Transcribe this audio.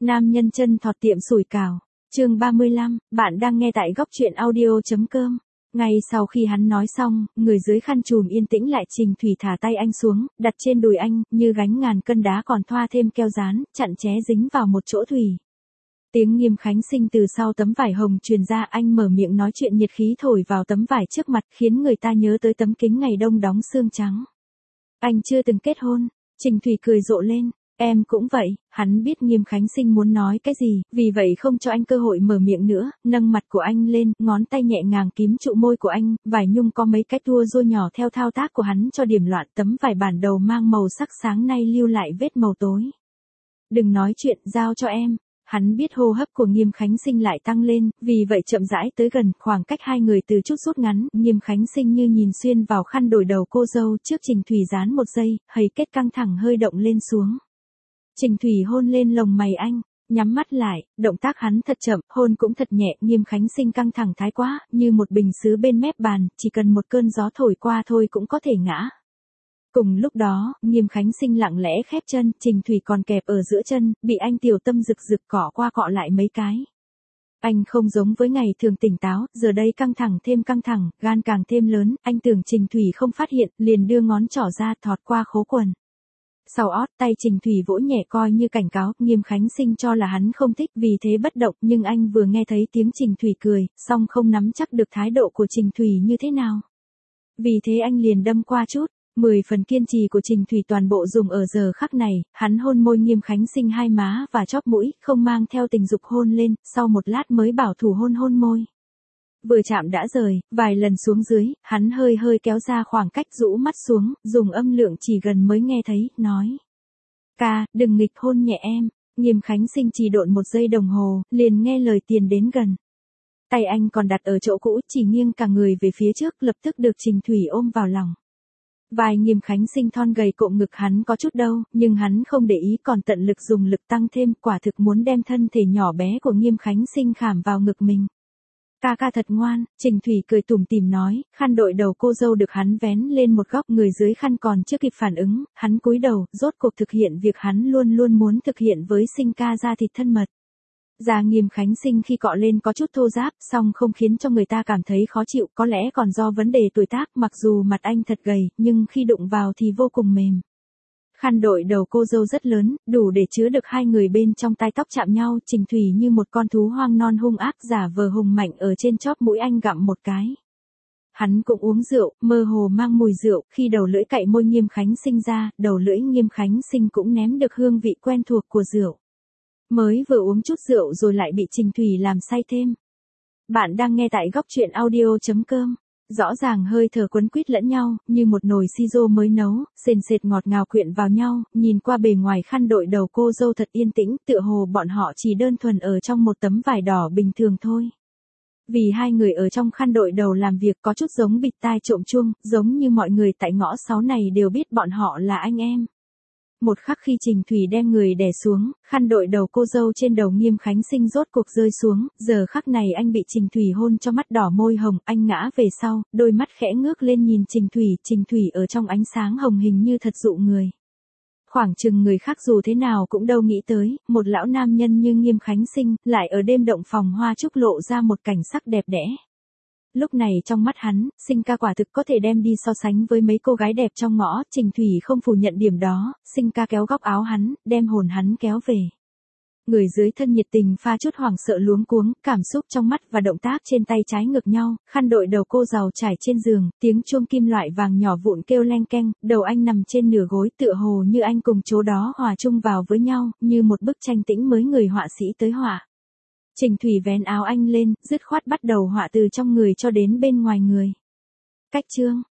Nam nhân chân thọt tiệm sủi cảo. Chương 35, bạn đang nghe tại góc truyện audio.com. Ngay sau khi hắn nói xong, người dưới khăn trùm yên tĩnh lại. Trình Thủy thả tay anh xuống, đặt trên đùi anh, như gánh ngàn cân đá còn thoa thêm keo dán, chặn ché dính vào một chỗ thủy. Tiếng Nghiêm Khánh Sinh từ sau tấm vải hồng truyền ra, anh mở miệng nói chuyện nhiệt khí thổi vào tấm vải trước mặt khiến người ta nhớ tới tấm kính ngày đông đóng xương trắng. Anh chưa từng kết hôn. Trình Thủy cười rộ lên. Em cũng vậy. Hắn biết Nghiêm Khánh Sinh muốn nói cái gì, vì vậy không cho anh cơ hội mở miệng nữa, nâng mặt của anh lên, ngón tay nhẹ nhàng kím trụ môi của anh, vải nhung có mấy cái tua rua nhỏ theo thao tác của hắn cho điểm loạn. Tấm vải bản đầu mang màu sắc sáng nay lưu lại vết màu tối. Đừng nói chuyện, giao cho em. Hắn biết hô hấp của Nghiêm Khánh Sinh lại tăng lên, vì vậy chậm rãi tới gần, khoảng cách hai người từ chút rút ngắn. Nghiêm Khánh Sinh như nhìn xuyên vào khăn đổi đầu cô dâu trước Trình Thủy dán một giây, hầy kết căng thẳng hơi động lên xuống. Trình Thủy hôn lên lồng mày anh, nhắm mắt lại, động tác hắn thật chậm, hôn cũng thật nhẹ. Nghiêm Khánh Sinh căng thẳng thái quá, như một bình sứ bên mép bàn, chỉ cần một cơn gió thổi qua thôi cũng có thể ngã. Cùng lúc đó, Nghiêm Khánh Sinh lặng lẽ khép chân, Trình Thủy còn kẹp ở giữa chân, bị anh tiểu tâm rực rực cọ qua cọ lại mấy cái. Anh không giống với ngày thường tỉnh táo, giờ đây căng thẳng thêm căng thẳng, gan càng thêm lớn. Anh tưởng Trình Thủy không phát hiện, liền đưa ngón trỏ ra thọt qua khố quần. Sau ót, tay Trình Thủy vỗ nhẹ coi như cảnh cáo. Nghiêm Khánh Sinh cho là hắn không thích, vì thế bất động, nhưng anh vừa nghe thấy tiếng Trình Thủy cười, song không nắm chắc được thái độ của Trình Thủy như thế nào. Vì thế anh liền đâm qua chút. 10 phần kiên trì của Trình Thủy toàn bộ dùng ở giờ khắc này. Hắn hôn môi Nghiêm Khánh Sinh hai má và chóp mũi, không mang theo tình dục hôn lên, sau một lát mới bảo thủ hôn môi. Vừa chạm đã rời, vài lần xuống dưới, hắn hơi kéo ra khoảng cách, rũ mắt xuống, dùng âm lượng chỉ gần mới nghe thấy, nói. Ca, đừng nghịch hôn nhẹ em. Nghiêm Khánh Sinh chỉ độn một giây đồng hồ, liền nghe lời tiến đến gần. Tay anh còn đặt ở chỗ cũ, chỉ nghiêng cả người về phía trước, lập tức được Trình Thủy ôm vào lòng. Vai Nghiêm Khánh Sinh thon gầy cộm ngực hắn có chút đâu, nhưng hắn không để ý, còn tận lực dùng lực tăng thêm, quả thực muốn đem thân thể nhỏ bé của Nghiêm Khánh Sinh khảm vào ngực mình. Ca ca thật ngoan. Trình Thủy cười tủm tỉm nói, khăn đội đầu cô dâu được hắn vén lên một góc, người dưới khăn còn chưa kịp phản ứng, hắn cúi đầu, rốt cuộc thực hiện việc hắn luôn luôn muốn thực hiện với Sinh ca, da thịt thân mật. Da Nghiêm Khánh Sinh khi cọ lên có chút thô ráp, song không khiến cho người ta cảm thấy khó chịu, có lẽ còn do vấn đề tuổi tác. Mặc dù mặt anh thật gầy, nhưng khi đụng vào thì vô cùng mềm. Khăn đội đầu cô dâu rất lớn, đủ để chứa được hai người bên trong, tai tóc chạm nhau. Trình Thủy như một con thú hoang non hung ác, giả vờ hùng mạnh ở trên chóp mũi anh gặm một cái. Hắn cũng uống rượu, mơ hồ mang mùi rượu, khi đầu lưỡi cạy môi Nghiêm Khánh Sinh ra, đầu lưỡi Nghiêm Khánh Sinh cũng ném được hương vị quen thuộc của rượu. Mới vừa uống chút rượu rồi lại bị Trình Thủy làm say thêm. Bạn đang nghe tại góc truyện audio.com. Rõ ràng hơi thở quấn quýt lẫn nhau, như một nồi siro mới nấu, sền sệt ngọt ngào quyện vào nhau. Nhìn qua bề ngoài khăn đội đầu cô dâu thật yên tĩnh, tựa hồ bọn họ chỉ đơn thuần ở trong một tấm vải đỏ bình thường thôi. Vì hai người ở trong khăn đội đầu làm việc có chút giống bịt tai trộm chuông, giống như mọi người tại ngõ 6 này đều biết bọn họ là anh em. Một khắc khi Trình Thủy đem người đè xuống, khăn đội đầu cô dâu trên đầu Nghiêm Khánh Sinh rốt cuộc rơi xuống, giờ khắc này anh bị Trình Thủy hôn cho mắt đỏ môi hồng, anh ngã về sau, đôi mắt khẽ ngước lên nhìn Trình Thủy ở trong ánh sáng hồng hình như thật dụ người. Khoảng chừng người khác dù thế nào cũng đâu nghĩ tới, một lão nam nhân như Nghiêm Khánh Sinh, lại ở đêm động phòng hoa trúc lộ ra một cảnh sắc đẹp đẽ. Lúc này trong mắt hắn, Sinh ca quả thực có thể đem đi so sánh với mấy cô gái đẹp trong ngõ. Trình Thủy không phủ nhận điểm đó, Sinh ca kéo góc áo hắn, đem hồn hắn kéo về. Người dưới thân nhiệt tình pha chút hoảng sợ luống cuống, cảm xúc trong mắt và động tác trên tay trái ngược nhau. Khăn đội đầu cô giàu trải trên giường, tiếng chuông kim loại vàng nhỏ vụn kêu leng keng, đầu anh nằm trên nửa gối, tựa hồ như anh cùng chỗ đó hòa chung vào với nhau, như một bức tranh tĩnh mới người họa sĩ tới họa. Trình Thủy vén áo anh lên, dứt khoát bắt đầu họa từ trong người cho đến bên ngoài người. Cách chương